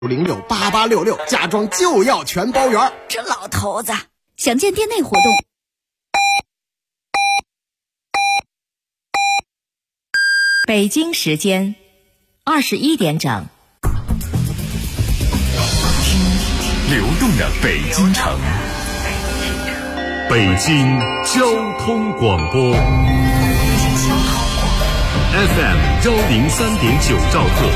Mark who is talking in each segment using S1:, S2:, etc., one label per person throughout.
S1: 068866，嫁妆就要全包圆。
S2: 这老头子，想见店内活动。
S3: 北京时间21点整。
S4: 流动的北京城，北京交通广播 FM 103.9兆赫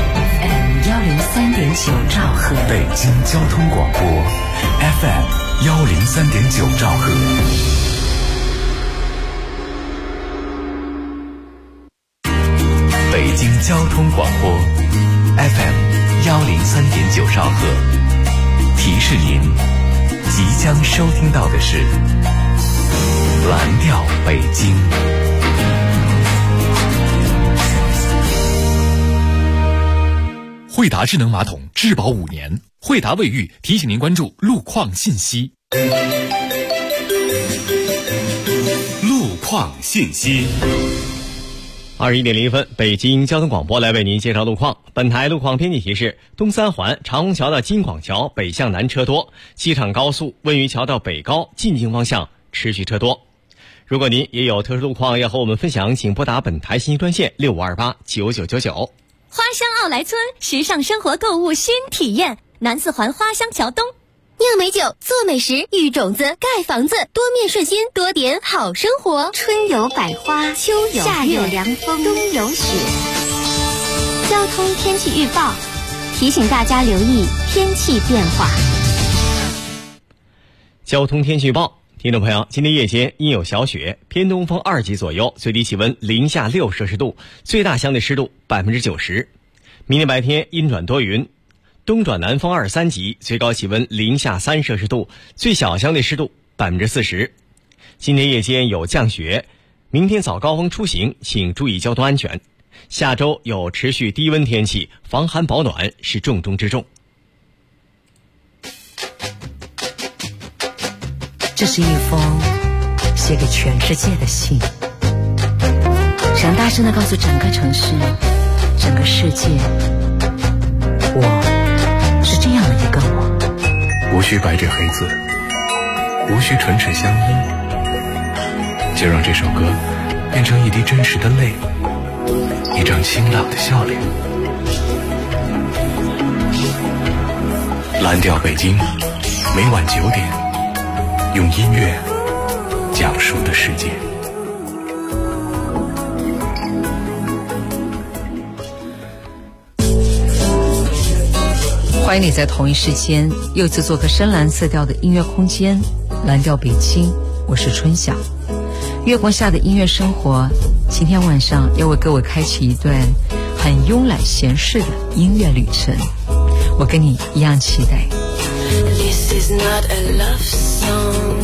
S3: 103.9兆赫，
S4: 北京交通广播 FM 103.9兆赫。北京交通广播 FM 103.9兆赫，提示您，即将收听到的是蓝调北京。
S5: 惠达智能马桶质保5年，惠达卫浴提醒您关注路况信息。
S4: 路况信息。
S6: 21点0分，北京交通广播来为您介绍路况。本台路况天气提示：东三环长虹桥到金广桥北向南车多，机场高速温榆桥到北高进京方向持续车多。如果您也有特殊路况要和我们分享，请拨打本台信息专线65289999。
S7: 花乡奥莱村，时尚生活购物新体验，南四环花乡桥东。
S8: 酿美酒，做美食，育种子，盖房子，多面顺心，多点好生活。
S9: 春有百花，秋有月，
S8: 夏有凉风，
S9: 冬有雪。交通天气预报提醒大家留意天气变化。
S6: 交通天气预报，听众朋友，今天夜间阴有小雪，偏东风2级左右，最低气温零下6摄氏度，最大相对湿度90%。明天白天阴转多云，东转南风2、3级，最高气温零下3摄氏度，最小相对湿度40%。今天夜间有降雪，明天早高峰出行请注意交通安全。下周有持续低温天气，防寒保暖是重中之重。
S3: 这是一封写给全世界的信，想大声地告诉整个城市，整个世界，我是这样的一个我。
S4: 无需白纸黑字，无需唇齿相依，就让这首歌变成一滴真实的泪，一张清朗的笑脸。蓝调北京，每晚9点，用音乐讲述的世界。
S3: 欢迎你在同一时间又一次做客深蓝色调的音乐空间，蓝调北京，我是春晓。月光下的音乐生活，今天晚上要为各位开启一段很慵懒闲适的音乐旅程，我跟你一样期待。
S10: This is not a love song,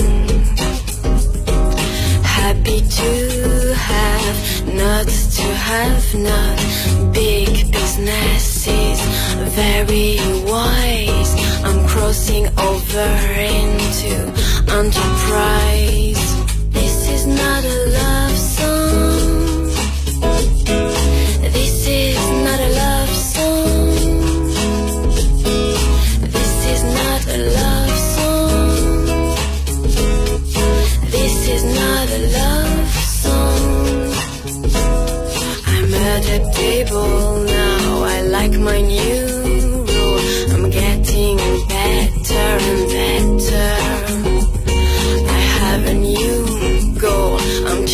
S10: happy to have, not to have, not big businesses, very wise. I'm crossing over into enterprise. This is not a love song, this is not a love song, this is not a love song, this is not a love song. I'm adaptable now, I like my new role. I'm getting better and better. I have a new goal, I'm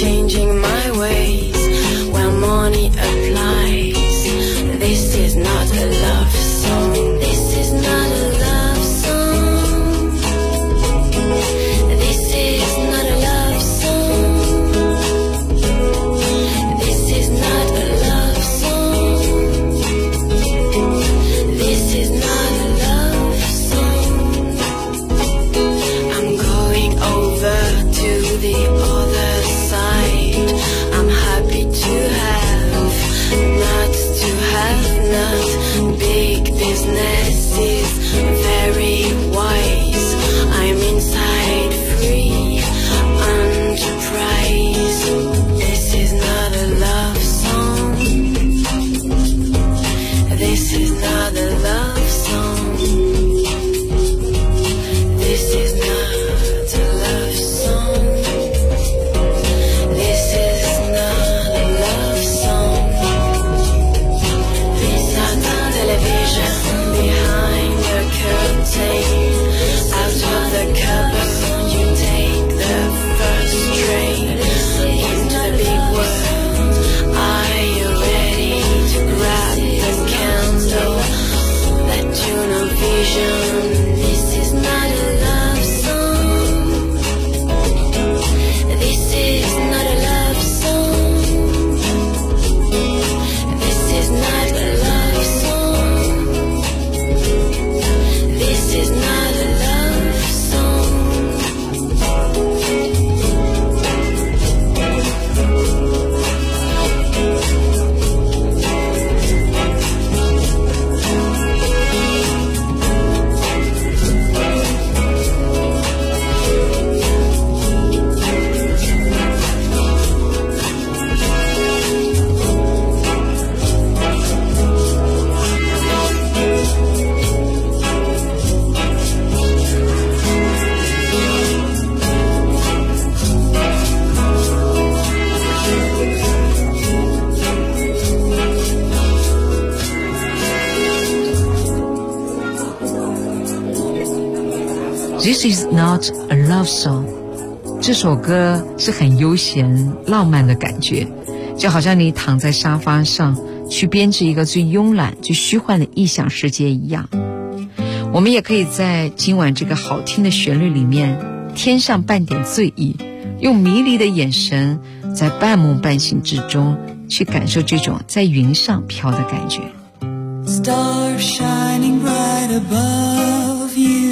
S3: This is not a love song。 这首歌是很悠闲浪漫的感觉，就好像你躺在沙发上去编织一个最慵懒最虚幻的异想世界一样。我们也可以在今晚这个好听的旋律里面添上半点醉意，用迷离的眼神在半梦半醒之中去感受这种在云上飘的感觉。
S11: Stars shining bright above you,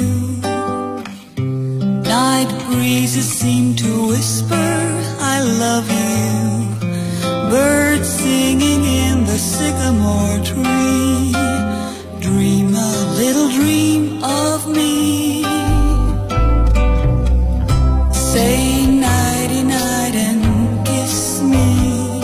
S11: night breezes seem to whisper I love you, birds singing in the sycamore tree, dream a little dream of me, say nighty night and kiss me,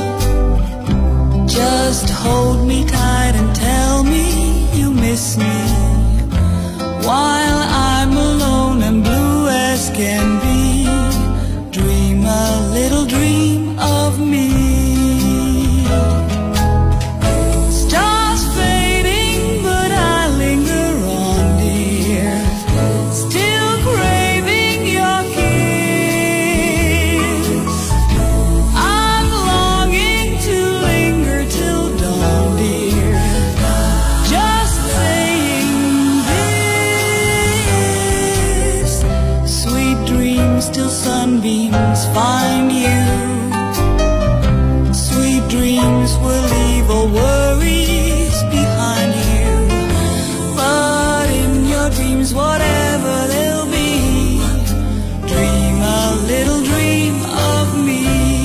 S11: just hold me tight and tell me you miss me, while I'm alone and blue as can be, dream a little dream of me. Stars fading but I linger on dear, still craving your kiss, I'm longing to linger till dawn dear, just saying this, sweet dreams till sunbeams find you, sweet dreams will leave all worries behind you, but in your dreams whatever they'll be, dream a little dream of me.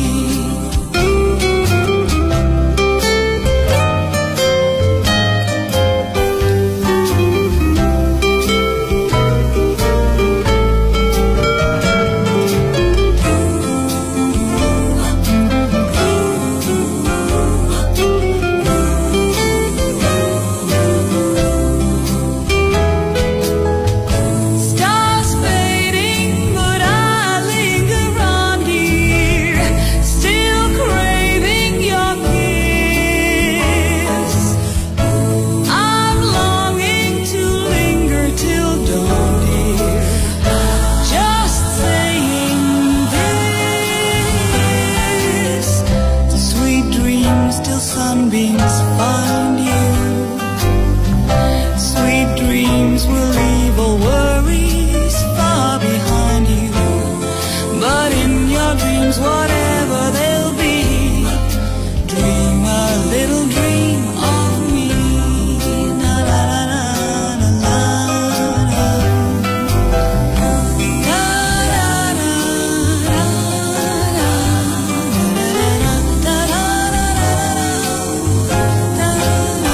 S11: Stars fading but I linger on dear, still craving your kiss, I'm longing to linger till dawn dear, just saying this, sweet dreams till sunbeams find you, sweet dreams will leave all worries far behind you, but in your dreams whatever they'll be, dream a little dream of me. Na, na, na, na, na, na. Na, na, na, na, na, na, na,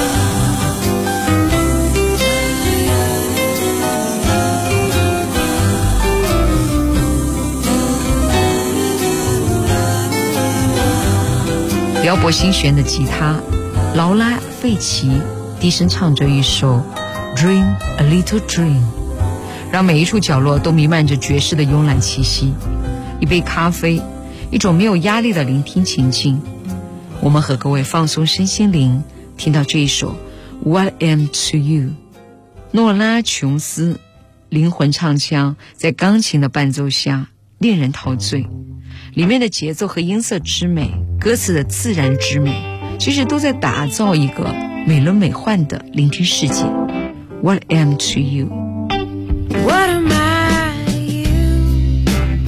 S11: na.
S3: 撩拨心弦的吉他，劳拉·费奇低声唱着一首 Dream a Little Dream， 让每一处角落都弥漫着爵士的慵懒气息。一杯咖啡，一种没有压力的聆听情境。我们和各位放松身心灵，听到这一首 What Am to You， 诺拉·琼斯灵魂唱腔在钢琴的伴奏下令人陶醉，里面的节奏和音色之美，歌词的自然之美，其实都在打造一个美轮美奂的聆听世界。 What am to you？
S10: What am I to you?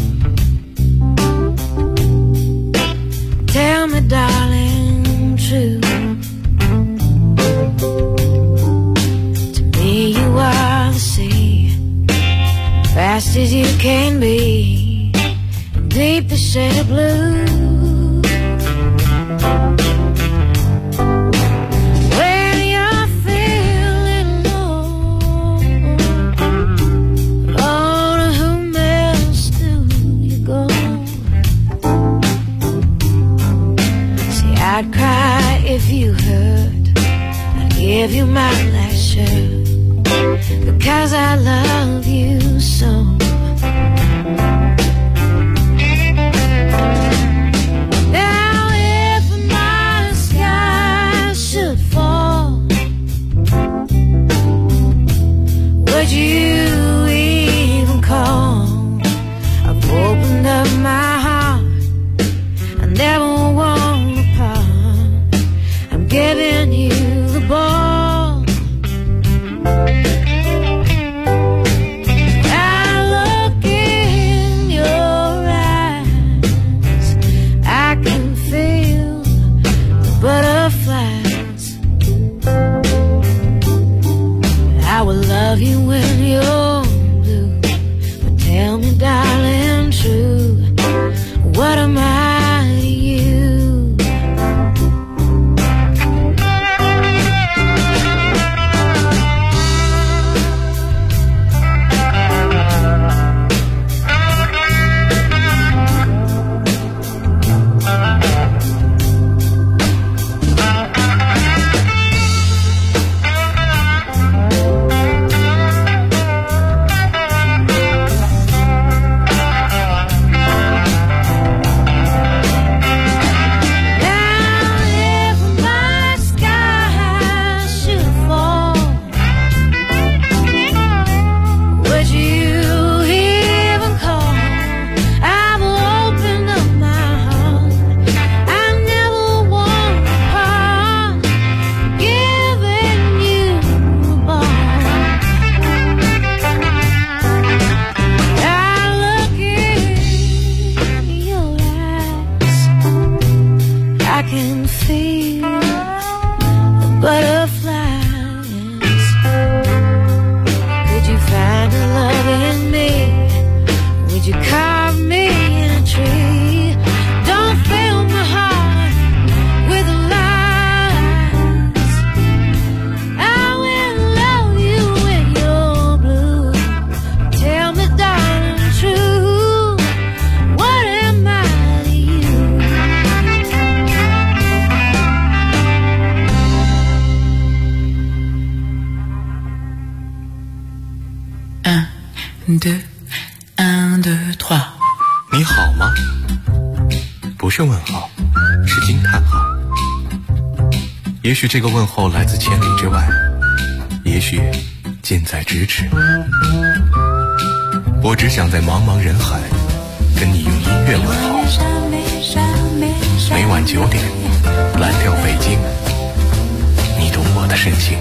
S10: Tell me, darling, true. To me you are the sea, fast as you can be, deep the shade of blue. When you're feeling low, Lord, to whom else do you go? See, I'd cry if you hurt, I'd give you my last shirt, because I love you so. Now if my sky should fall, would you even call? when you're blue. But tell me, darling, true, what am I to you?
S4: 你好吗？不是问号，是惊叹号。也许这个问候来自千里之外，也许近在咫尺。我只想在茫茫人海跟你用音乐问候。每晚9点，蓝调北京，你懂我的深情。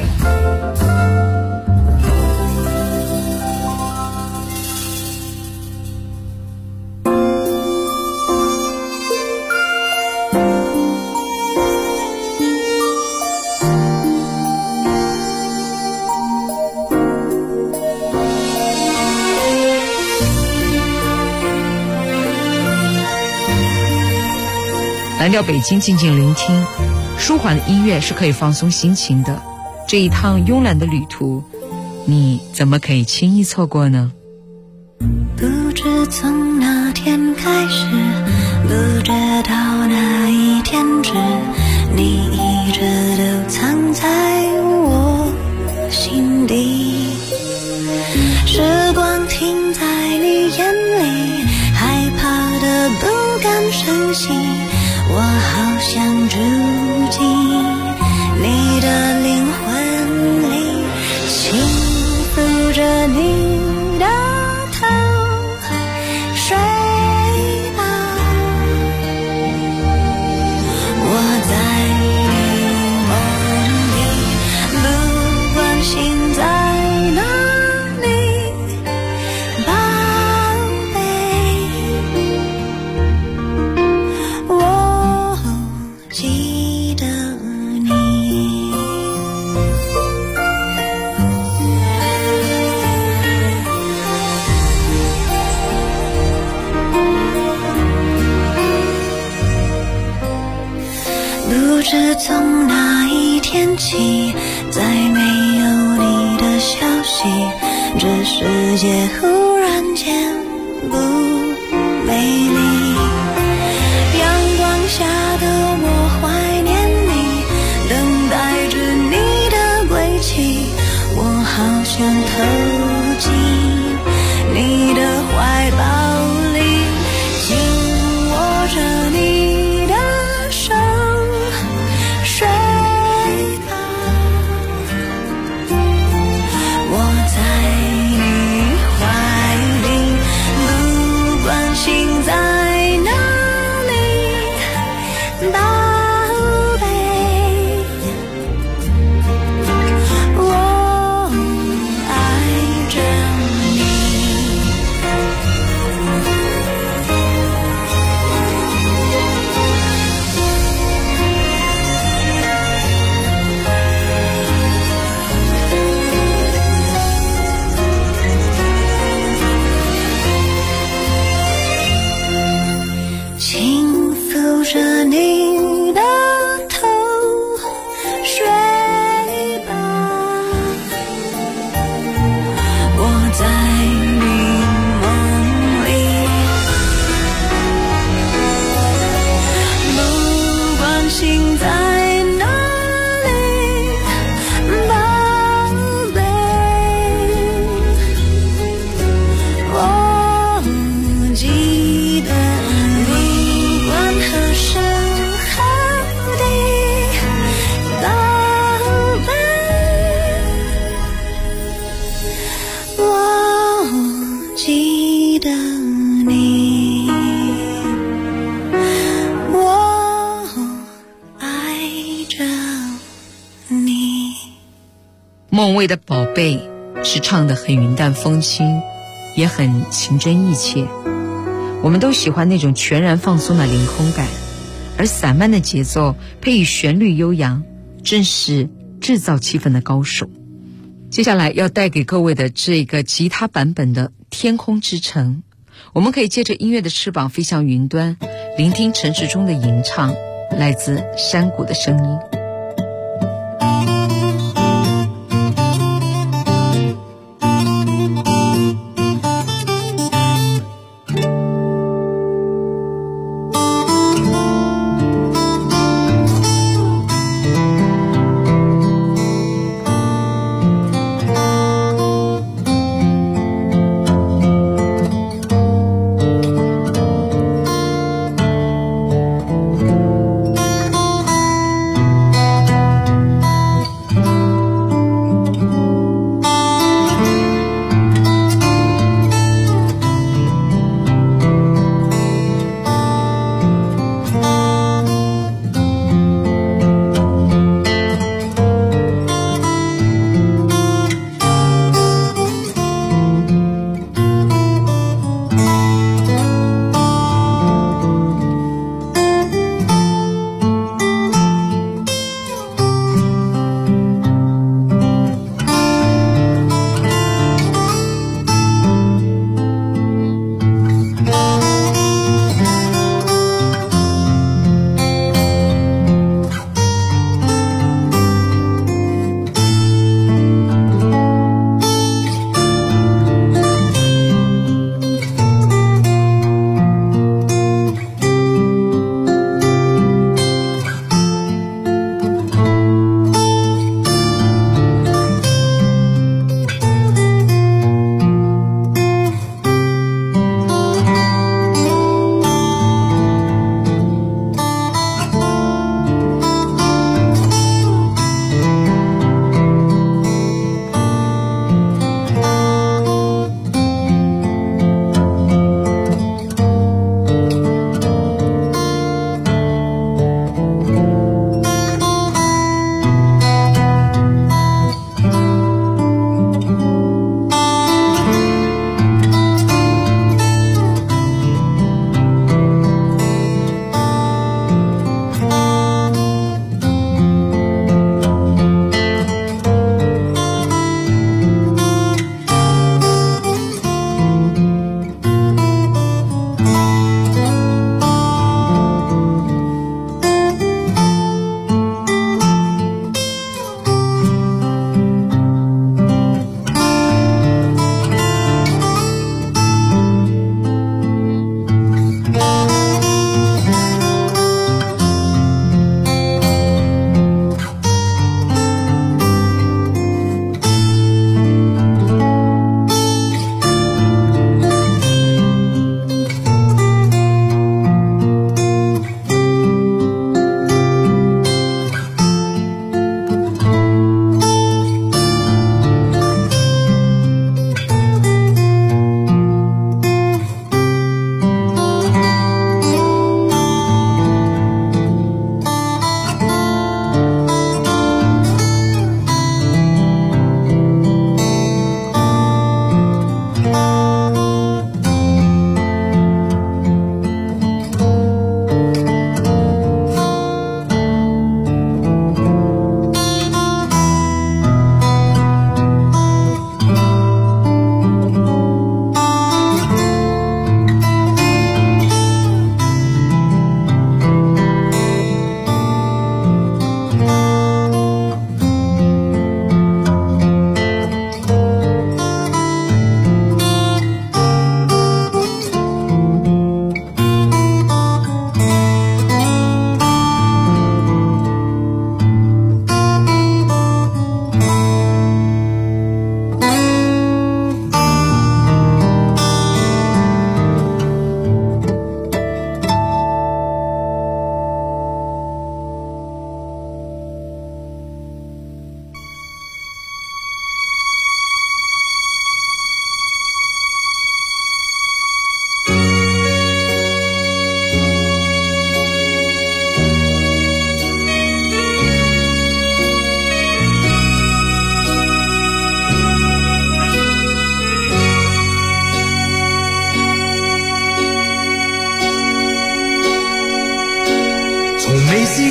S3: 蓝调北京，静静聆听，舒缓的音乐是可以放松心情的。这一趟慵懒的旅途，你怎么可以轻易错过呢？
S10: 不知从哪天开始，不知道哪一天止，你一直都藏在我心底。时光停在你眼里，害怕的不敢深吸，我好想住进你的灵魂里，轻抚着你的头，睡吧，我在你梦里，不管心在哪里，宝贝，我记得你。不知从哪一天起，再没有你的消息，这世界忽然间不美丽。阳光下的我怀念你，等待着你的归期，我好想投进你的怀抱里，紧握着你的手，睡吧，我在你怀里，不管心在哪里，宝贝，我爱着
S11: 我记得你，我爱着你。
S3: 孟蔚的宝贝是唱得很云淡风轻，也很情真意切。我们都喜欢那种全然放松的凌空感，而散漫的节奏配以旋律悠扬，正是制造气氛的高手。接下来要带给各位的这个吉他版本的《天空之城》，我们可以借着音乐的翅膀飞向云端，聆听城市中的吟唱，来自山谷的声音。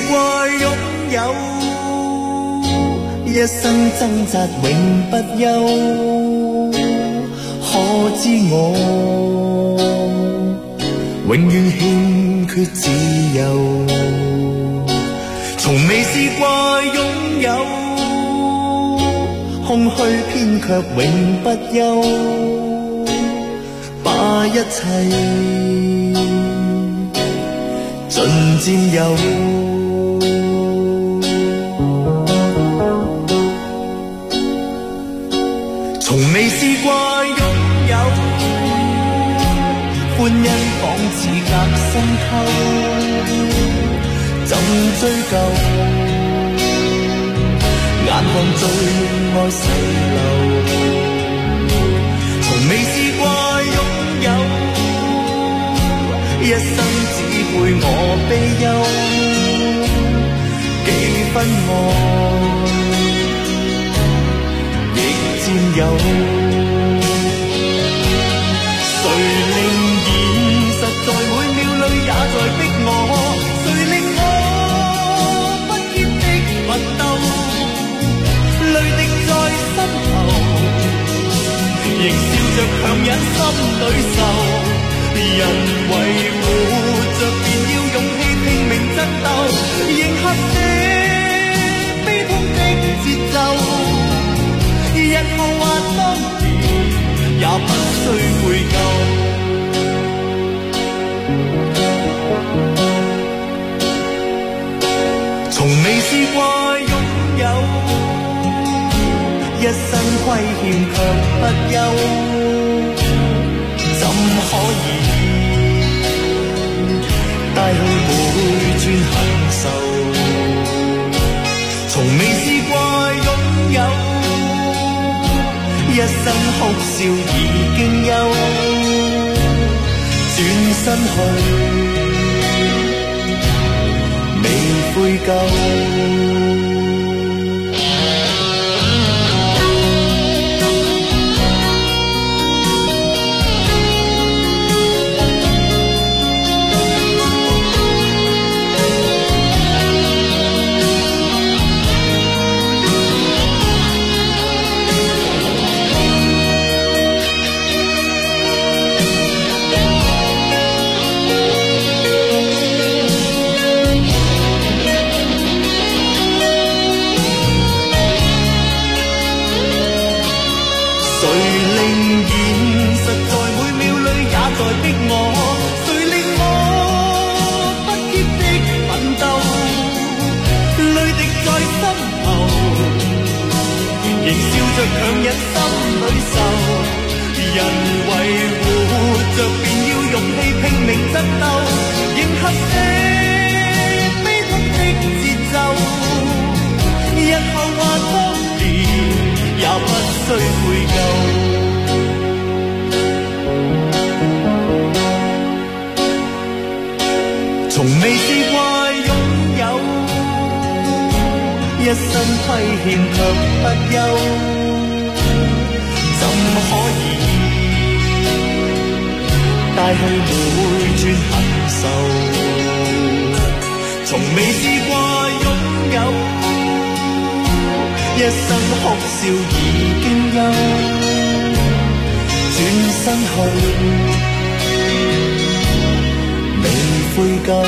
S11: 過擁有，一生掙扎永不休，可知我永遠欠缺自由，從未試過擁有，空虛偏卻永不休，把一切盡佔有。從未試過擁有，歡欣仿似隔深溝，怎追究？眼看最愛逝流，從未試過擁有，一生只配我悲憂，幾分愛亦佔有。誰令現實在每秒裏也在逼我？誰令我不竭的奮鬥？淚滴在心頭，仍笑着強忍心裏愁。人為活着便要勇氣拼命爭鬥，迎合這悲痛的節奏。日後或當年也不需悔疚。從未試過擁有，一生虧欠卻不休，怎可以帶去每寸恨愁？從未試過擁有，一生哭笑已經休，轉身去未悔疚。強忍心裏愁，人為活着便要勇氣拼命爭鬥，迎合這悲痛的節奏。日後或當年也不需悔疚。從未試過擁有，一生虧欠卻不休。怎可以帶去每寸恨愁？從未試過擁有，一生哭笑已經休，轉身去未悔疚。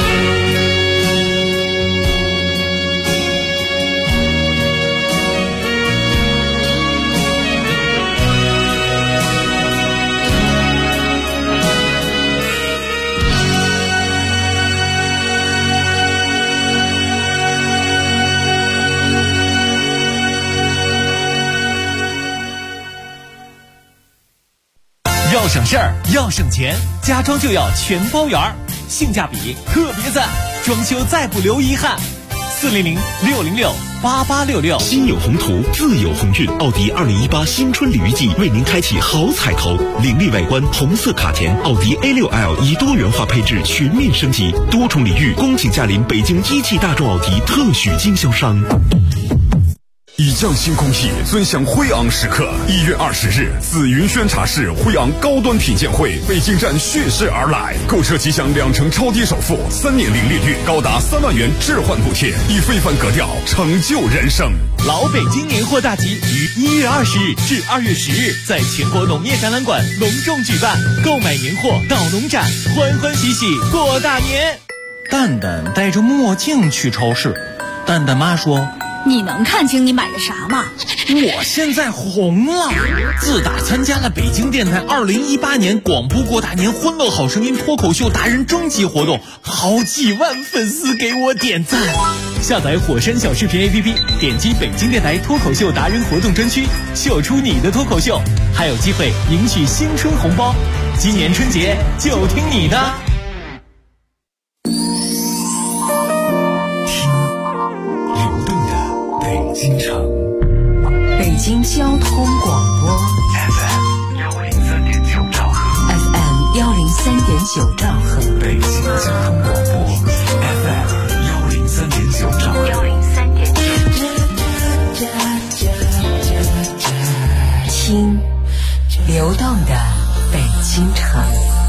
S5: 要省事儿，要省钱，家装就要全包圆儿，性价比特别赞，装修再不留遗憾。400-606-8866。
S12: 心有宏图，自有鸿运。奥迪2018新春礼遇季为您开启好彩头，凌厉外观，红色卡钿，奥迪 A6L 以多元化配置全面升级，多重礼遇，恭请驾临北京一汽大众奥迪特许经销商。
S13: 以匠心空气，尊享辉昂时刻。1月20日，紫云轩茶室辉昂高端品鉴会北京站蓄势而来，购车即享2成超低首付，3年零利率，高达3万元置换补贴，以非凡格调成就人生。
S5: 老北京年货大集于1月20日至2月10日，在全国农业展览馆隆重举办，购买年货到农展，欢欢喜喜过大年。
S14: 蛋蛋戴着墨镜去超市，蛋蛋妈说：“
S2: 你能看清你买的啥吗？
S14: 我现在红了，自打参加了北京电台2018年广播过大年欢乐好声音脱口秀达人征集活动，好几万粉丝给我点赞。
S5: 下载火山小视频 APP， 点击北京电台脱口秀达人活动专区，秀出你的脱口秀，还有机会赢取新春红包。今年春节就听你的。
S4: 京城，
S3: 北京交通广播
S4: FM 103.9兆赫
S3: ，FM 103.9兆赫，
S4: 北京交通广播 FM 103.9兆赫
S3: ，103.9，听流动的北京城。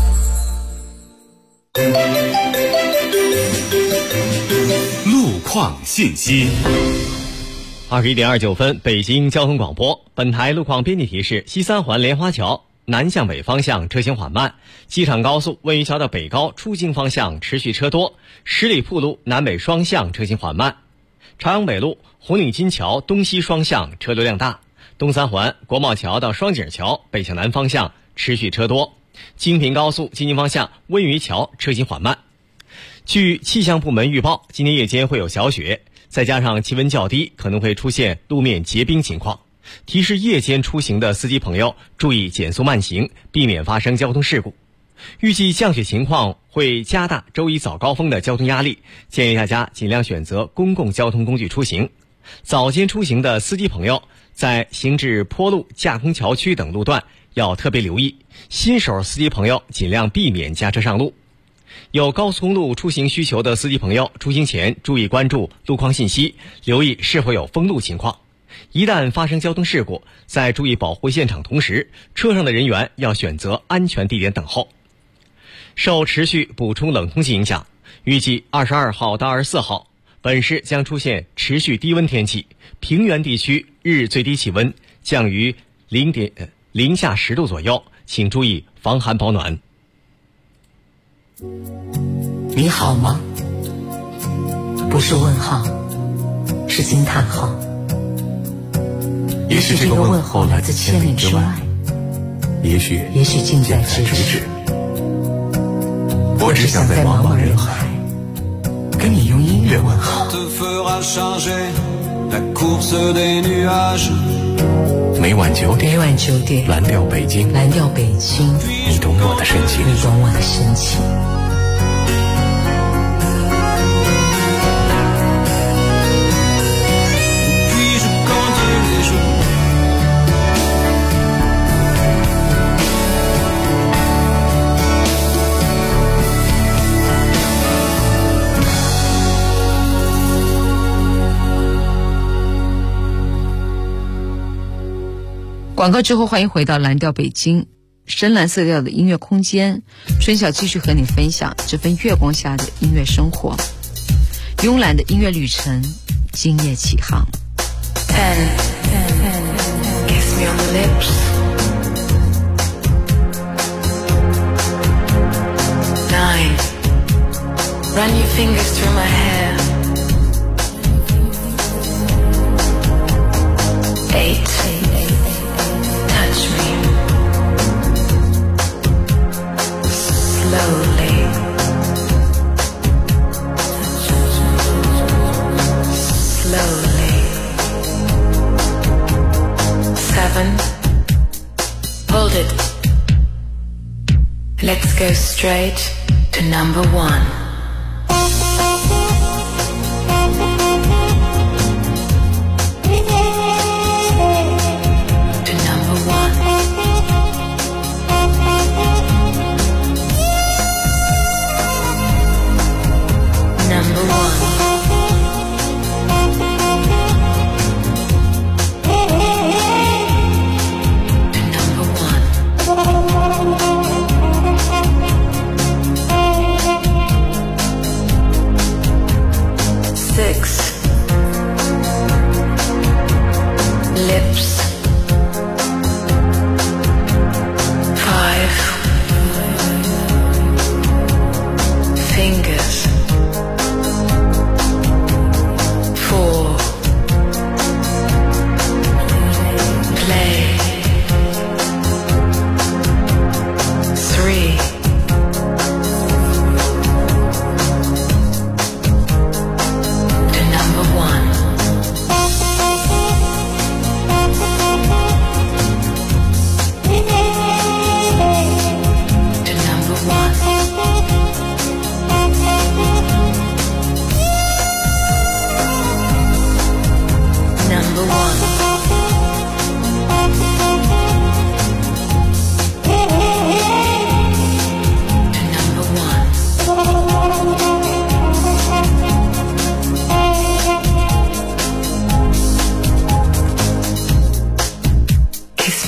S13: 路况信息。
S6: 21点29分，北京交通广播。本台路况编辑提示：西三环莲花桥南向北方向车行缓慢，机场高速温榆桥的北高出京方向持续车多，十里铺路南北双向车行缓慢，朝阳北路红岭金桥东西双向车流量大，东三环国贸桥到双井桥北向南方向持续车多，京平高速京津方向温榆桥车行缓慢。据气象部门预报，今天夜间会有小雪，再加上气温较低，可能会出现路面结冰情况，提示夜间出行的司机朋友注意减速慢行，避免发生交通事故。预计降雪情况会加大周一早高峰的交通压力，建议大家尽量选择公共交通工具出行。早间出行的司机朋友在行至坡路、架空桥区等路段要特别留意，新手司机朋友尽量避免驾车上路。有高速公路出行需求的司机朋友，出行前注意关注路况信息，留意是否有封路情况。一旦发生交通事故，在注意保护现场同时，车上的人员要选择安全地点等候。受持续补充冷空气影响，预计22号到24号，本市将出现持续低温天气，平原地区日最低气温降于零下10度左右，请注意防寒保暖。
S3: 你好吗？不是问号，是惊叹号。
S4: 也许这个问候来自千里之外，也许
S3: 近在咫尺。
S4: 我只想在茫茫人海
S3: 跟你用音乐问好。
S4: 每晚9点，蓝调北京，你懂我的深情。
S3: 广告之后，欢迎回到蓝调北京，深蓝色调的音乐空间。春晓继续和你分享这份月光下的音乐生活，慵懒的音乐旅程，今夜起航。
S10: Kiss me on the lips. 9. Run your fingers through my hair. 8. Touch me slowly. Slowly. 7. Hold it. Let's go straight to number 1.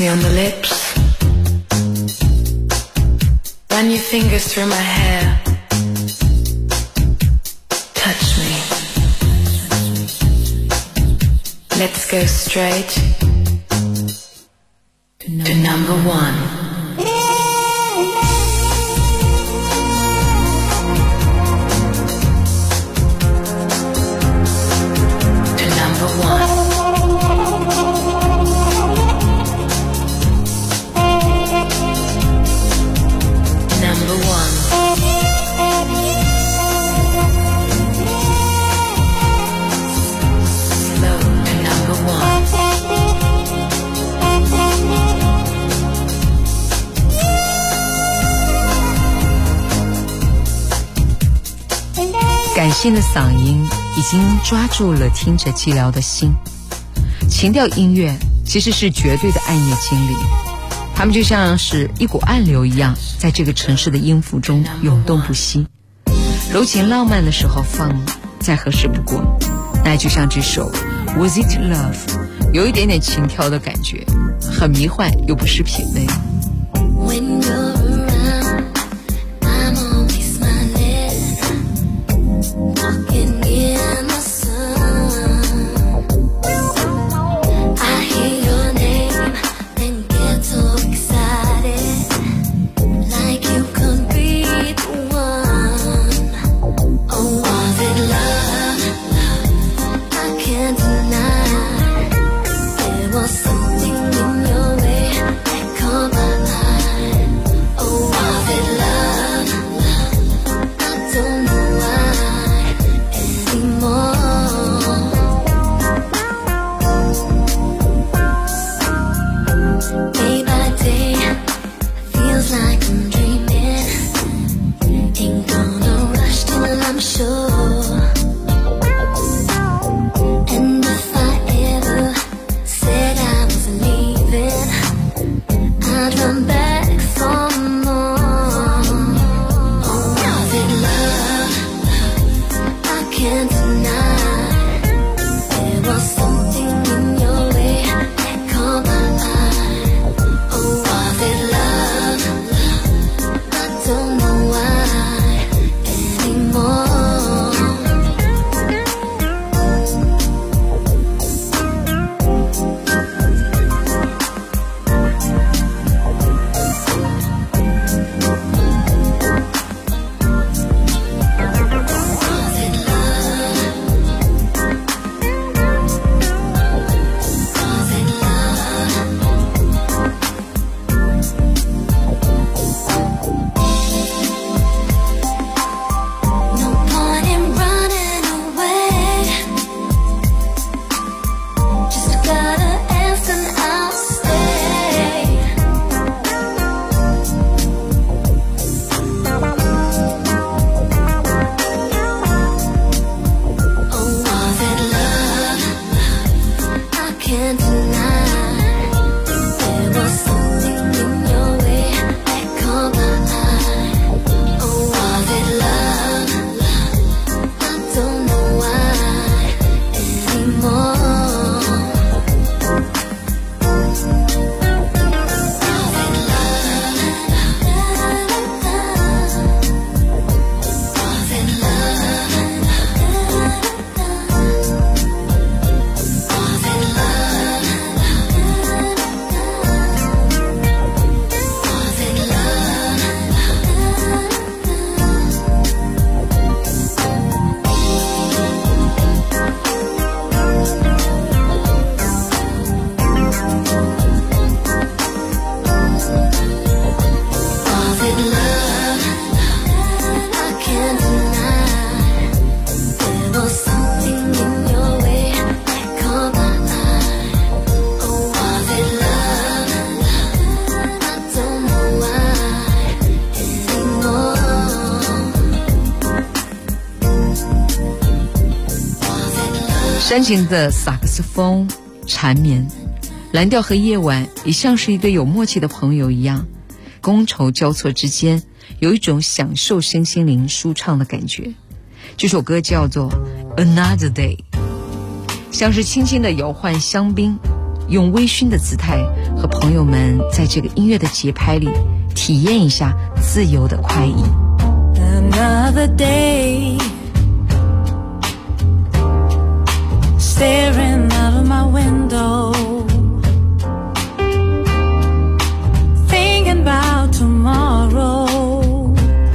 S10: on the lips. Run your fingers through my hair. Touch me. Let's go straight to number one.
S3: 感性的嗓音已经抓住了听者寂寥的心。情调音乐其实是绝对的暗夜经历，它们就像是一股暗流一样，在这个城市的音符中涌动不息。柔情浪漫的时候放，再合适不过。那就像这首 Was It Love， 有一点点情调的感觉，很迷幻又不失品味。
S10: When you're around, I'm always smiling, walking in the sun. I hear your name and get so excited, like you could be the one. Oh, was it love? I can't deny. There was something in your way that caught my eye. Oh, was it love? I don't know why anymore. Day by day, feels like I'm dreaming. Ain't gonna rush till I'm sure. And if I ever said I was leaving, I'd run back for more. Oh, was it love? I can't deny. There was something in your way that caught my eye. Oh, was it love? I don't know why anymore. No point in running away. Just gotta ask and I'll stay. Oh, was it love? I can't deny. There was something in your way that caught my eye. Oh, was it love? I don't know why anymore. Was it love? Was it love? Was it love? Was it Was it love? I can't deny. There was something in your way that caught my eye. Oh, was it love? I don't know why anymore. Was it love?
S3: 煽情的萨克斯风缠绵，蓝调和夜晚也像是一对有默契的朋友一样，觥筹交错之间，有一种享受身心灵舒畅的感觉。这首歌叫做 Another Day， 像是轻轻的摇晃香槟， 用微醺的姿态和朋友们在这个音乐的节拍里体验一下自由的快意。
S11: Another day, staring out of my window, thinking about tomorrow,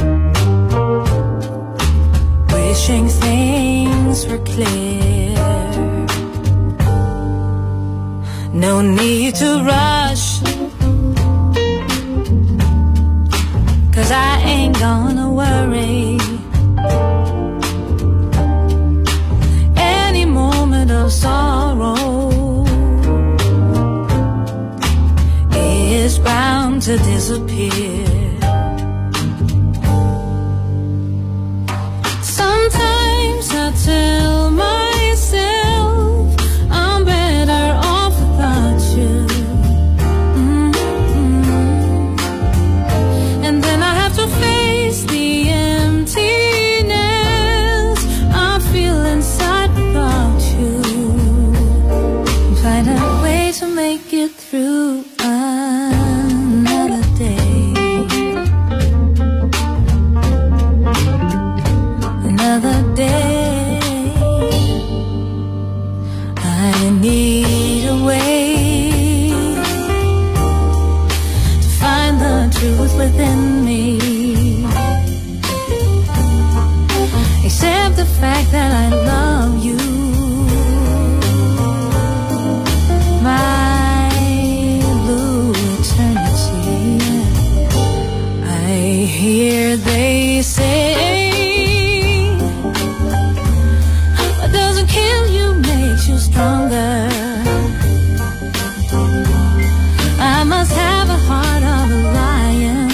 S11: wishing things were clear. No need to rush, 'cause I ain't gonna worry. Any moment of sorrow is bound to disappear. Sometimes I tell myself I'm better off without you. And then I have to face the emptiness I feel inside without you. Find a way to make it through another day. Another day. I need a way to find the truth within me. Accept the fact that I love you. My blue eternity. I hear they say what doesn't kill you makes you stronger. I must have a heart of a lion,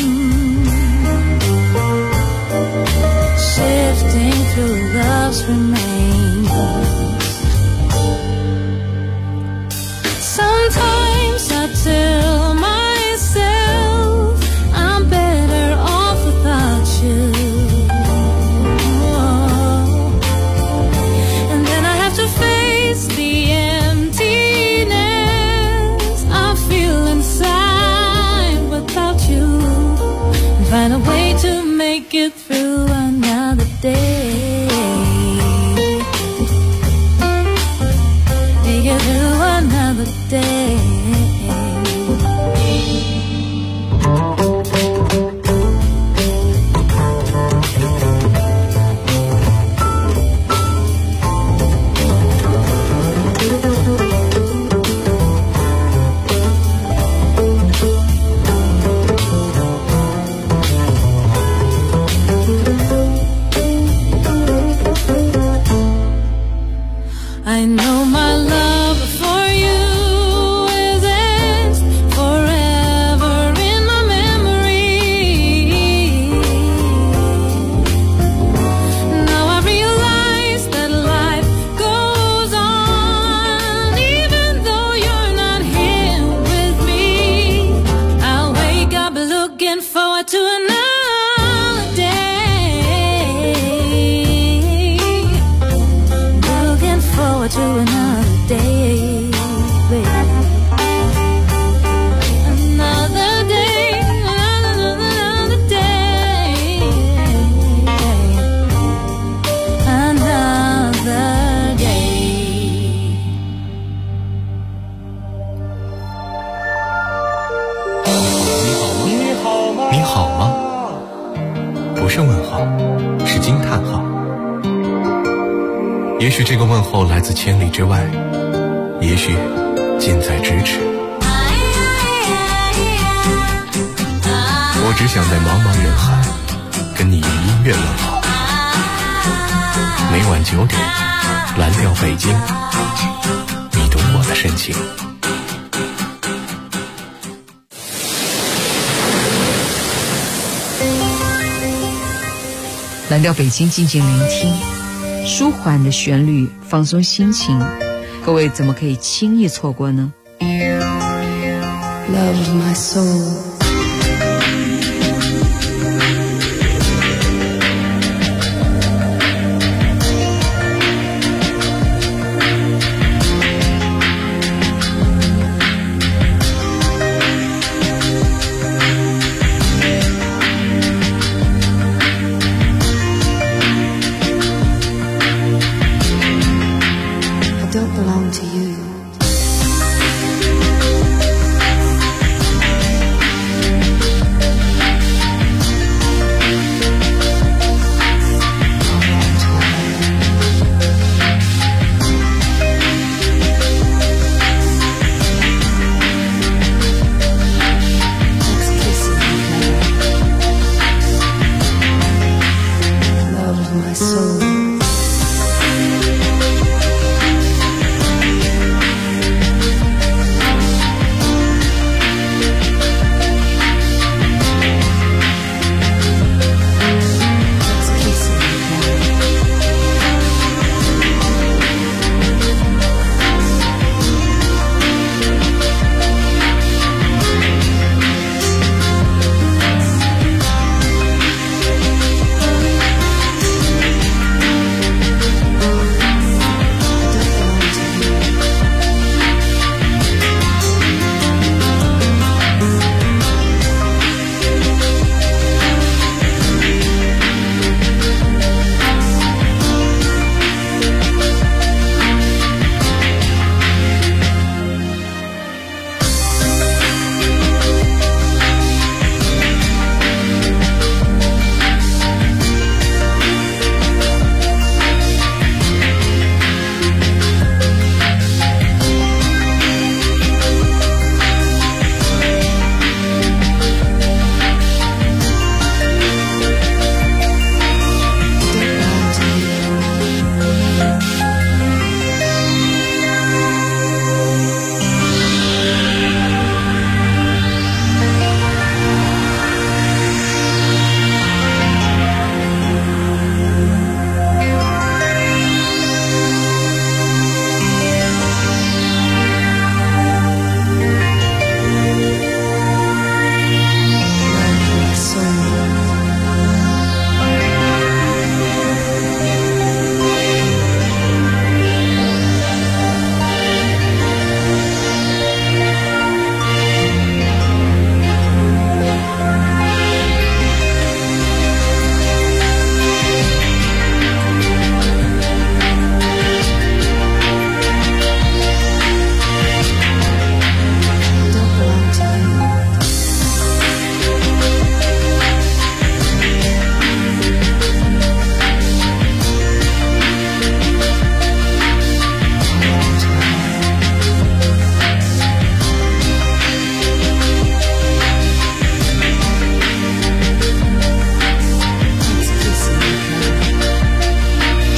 S11: sifting through love's remains. Sometimes I tell myself I'm better off without you. And then I have to face the emptiness I feel inside without you, and find a way to make it through another day. Make it through another day. I know my love for you is etched forever in my memory. Now I realize that life goes on even though you're not here with me. I'll wake up looking forward to another day. Looking forward to another day, baby. Another day, another day, another day.
S4: 你好吗？不是问号，是惊叹号。也许这个问候来自千里之外，也许近在咫尺。我只想在茫茫人海跟你以音乐问好。每晚9点，蓝调北京，你懂我的深情。
S3: 蓝调北京，静静聆听，舒缓的旋律，放松心情，各位怎么可以轻易错过呢？
S11: Love of my soul.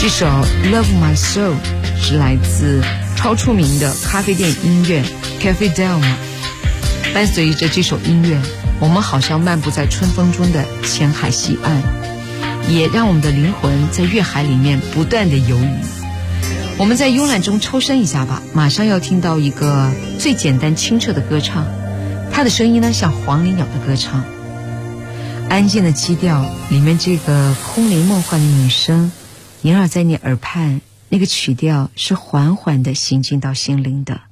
S3: 这首 Love My Soul 是来自超出名的咖啡店音乐 Cafe Delma。 伴随着这首音乐，我们好像漫步在春风中的前海西岸，也让我们的灵魂在月海里面不断的游移。我们在慵懒中抽身一下吧，马上要听到一个最简单清澈的歌唱，它的声音呢像黄鹂鸟的歌唱。安静的基调里面，这个空灵梦幻的女声萦绕在你耳畔，那个曲调是缓缓地行进到心灵的。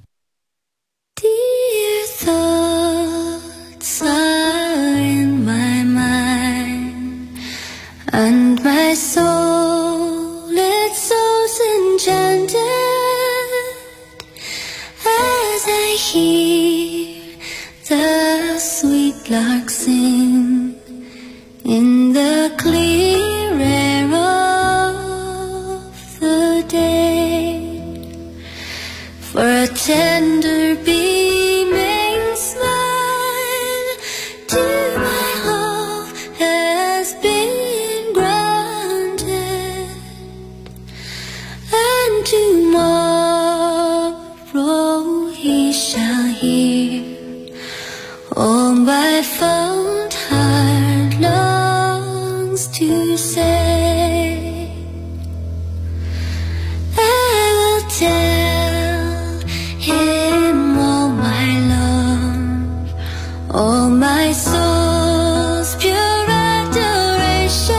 S10: Dear thoughts are in my mind, and my soul, it's so enchanted as I hear the sweet lark sing in the clear air of the day. For a tender beaming smile to my love has been granted, and tomorrow he shall hear all my fond heart longs to say. I will tell him all my love, all my soul's pure adoration,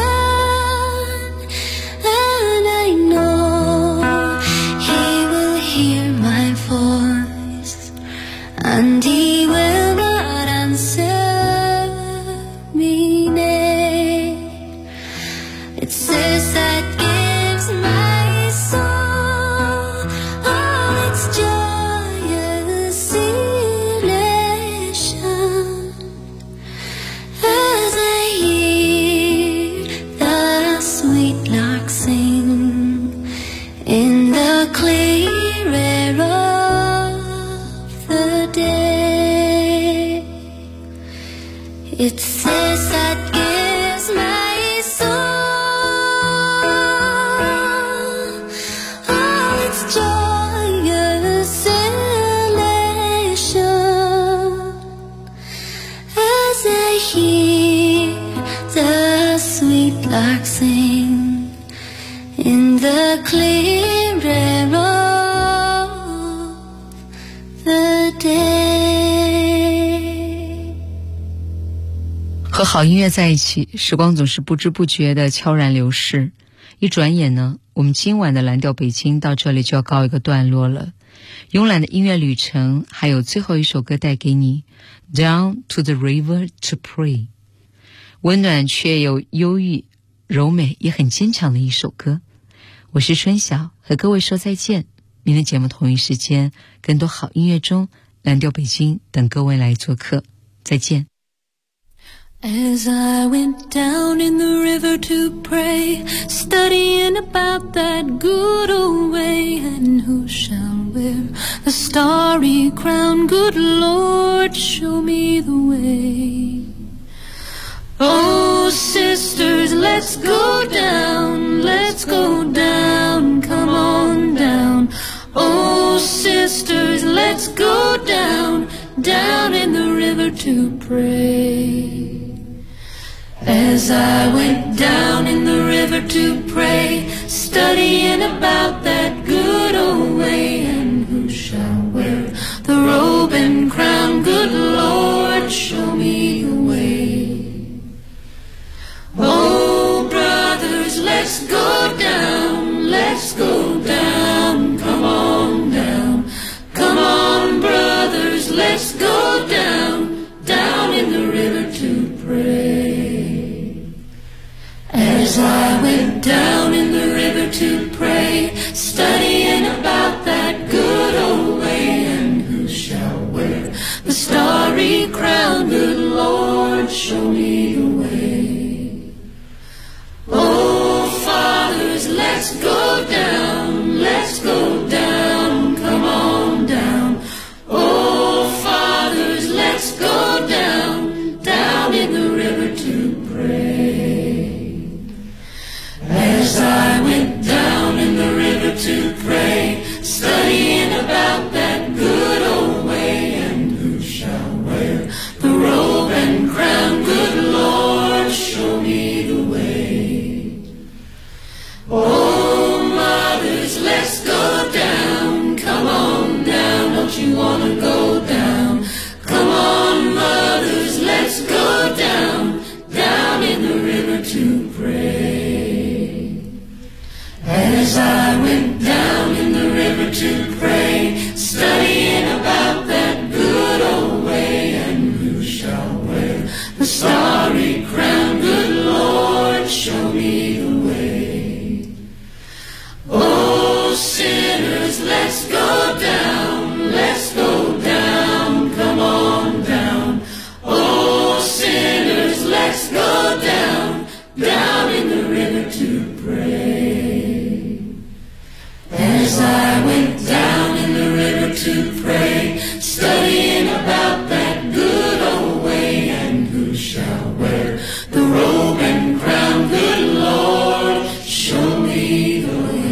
S10: and I know he will hear my voice, and he will not answer me nay. It's this that gives my soul all its joyous elation, as I hear the sweet lark sing in the clear air of the day. It's this that gives my soul all its joyous elation, as I hear the sweet lark sing in the clear air of the day.
S3: 和好音乐在一起，时光总是不知不觉的悄然流逝。一转眼呢，我们今晚的蓝调北京到这里就要告一个段落了。慵懒的音乐旅程，还有最后一首歌带给你 Down to the River to Pray， 温暖却又忧郁，柔美也很坚强的一首歌。我是春晓，和各位说再见。明天节目同一时间，更多好音乐中，蓝调北京等各位来做客。再见。
S10: As I went down in the river to pray, studying about that good old way, and who shall wear the starry crown? Good Lord, show me the way. Oh, sisters, let's go down, come on down. Oh, sisters, let's go down in the river to pray. As I went down in the river to pray, studying about that good old way, and who shall wear the robe and crown? Good Lord, show me the way. Oh, brothers, let's go down, come on down. Come on, brothers, let's go down in the river to pray. As I went down in the river to pray, studying about that good old way, and who shall wear the starry crown? Good Lord, show me the way. Oh, fathers, let's go down, come on down. Oh, fathers, let's go down in the river to pray. As I went down
S11: glory crown, good Lord, show me the way. Oh, sinners, let's go down, let's go down, come on down. Oh, sinners, let's go down, down in the river to pray. As I went down in the river to pray, studying about that good old way, and who shall wear the robe and crown, good Lord, show me the way.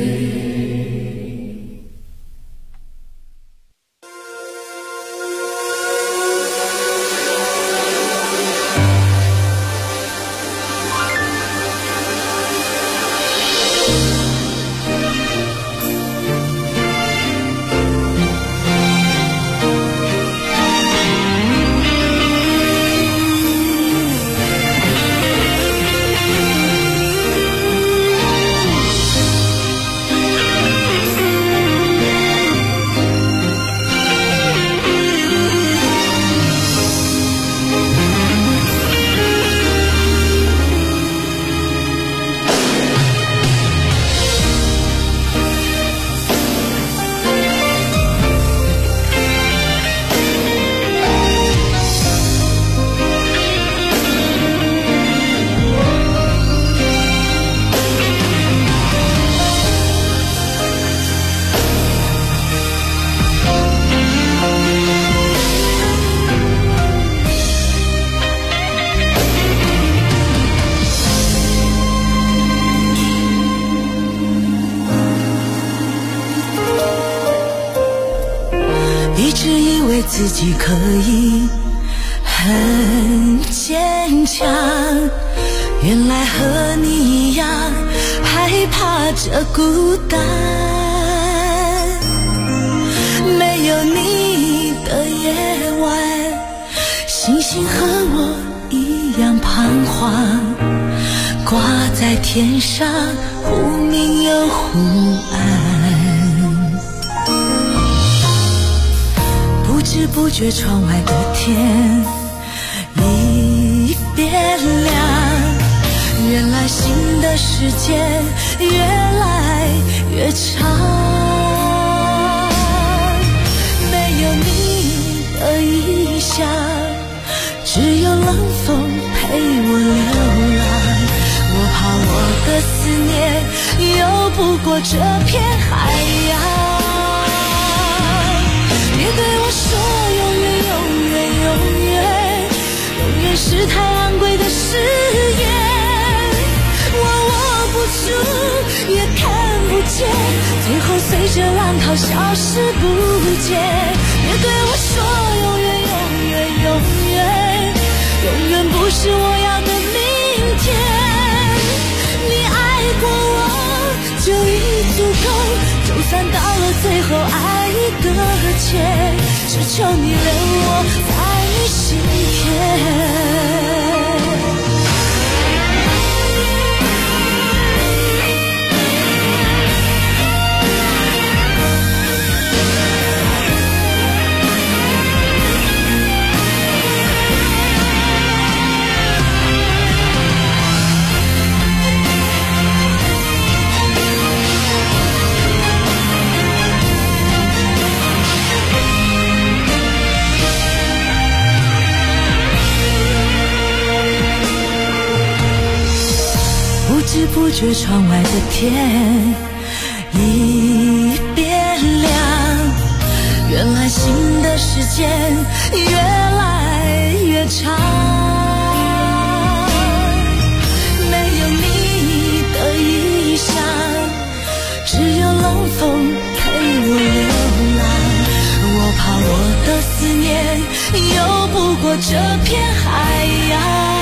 S15: 自己可以很坚强，原来和你一样害怕这孤单，没有你的夜晚，星星和我一样彷徨，挂在天上，忽明又忽暗，不知不觉窗外的天已变亮，原来新的时间越来越长，没有你的异乡，只有冷风陪我流浪，我怕我的思念游不过这片海洋，别对我说永远永远永远，永远是太昂贵的誓言，我握不住也看不见，最后随着浪涛消失不见，别对我说永远永远永远，永远不是我要的明天，你爱过我就已足够，就算到了最后爱已搁浅，只求你留我在你心田。不知不觉窗外的天已变亮，原来新的时间越来越长，没有你的异乡，只有冷风陪我流浪，我怕我的思念游不过这片海洋，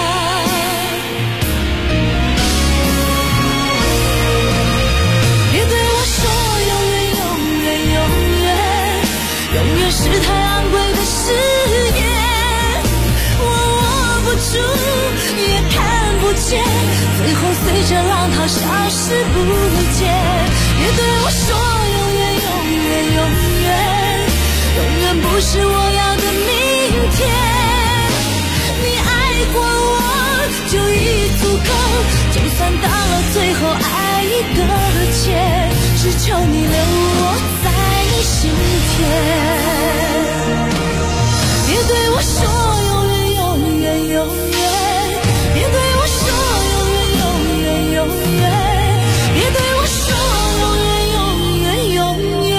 S15: 永远是太昂贵的誓言，我握不住也看不见，最后随着浪涛消失不见，别对我说永远永远永远，永远不是我要的明天，你爱过我别对我说永远永远永远，别对我说永远永远永远，别对我说永远永远永远。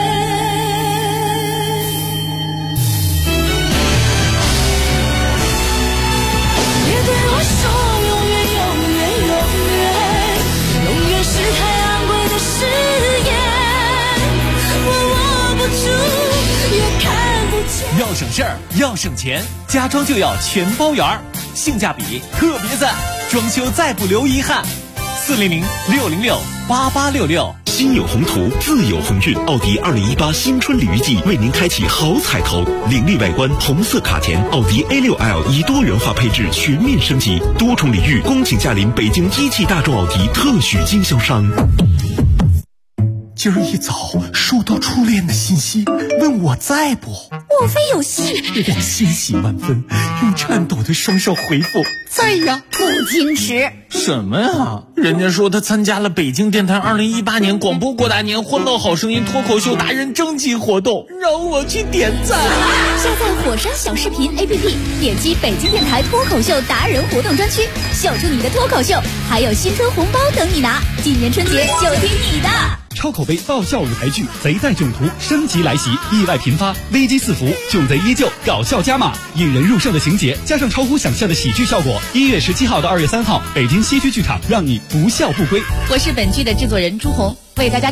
S15: 别对我说永远永远永远，永远是太昂贵的誓言，我握不住也看不见。
S5: 要省事儿，要省钱，家装就要全包圆儿，性价比特别赞，装修再不留遗憾。400-606-8866。
S12: 心有宏图，自有鸿运。奥迪2018新春鲤鱼季为您开启好彩头，凌厉外观，红色卡钿，奥迪 A6L 以多元化配置全面升级，多重礼遇，恭请驾临北京一汽大众奥迪特许经销商。
S14: 今儿一早收到初恋的信息，问我在不？
S2: 莫非有戏？
S14: 我欣喜万分，用颤抖的双手回复在呀。
S2: 不矜持
S14: 什么呀？人家说他参加了北京电台2018年广播过大年欢乐好声音脱口秀达人征集活动，让我去点赞。
S2: 下载火山小视频 APP， 点击北京电台脱口秀达人活动专区，秀出你的脱口秀，还有新春红包等你拿。今年春节就听你的。
S16: 超口碑爆笑舞台剧《贼在囧途》升级来袭，意外频发，危机四伏，囧贼依旧，搞笑加码，引人入胜的情节加上超乎想象的喜剧效果。1月17号到2月3号，北京西区剧场，让你不笑不归。
S2: 我是本剧的制作人朱红，为大家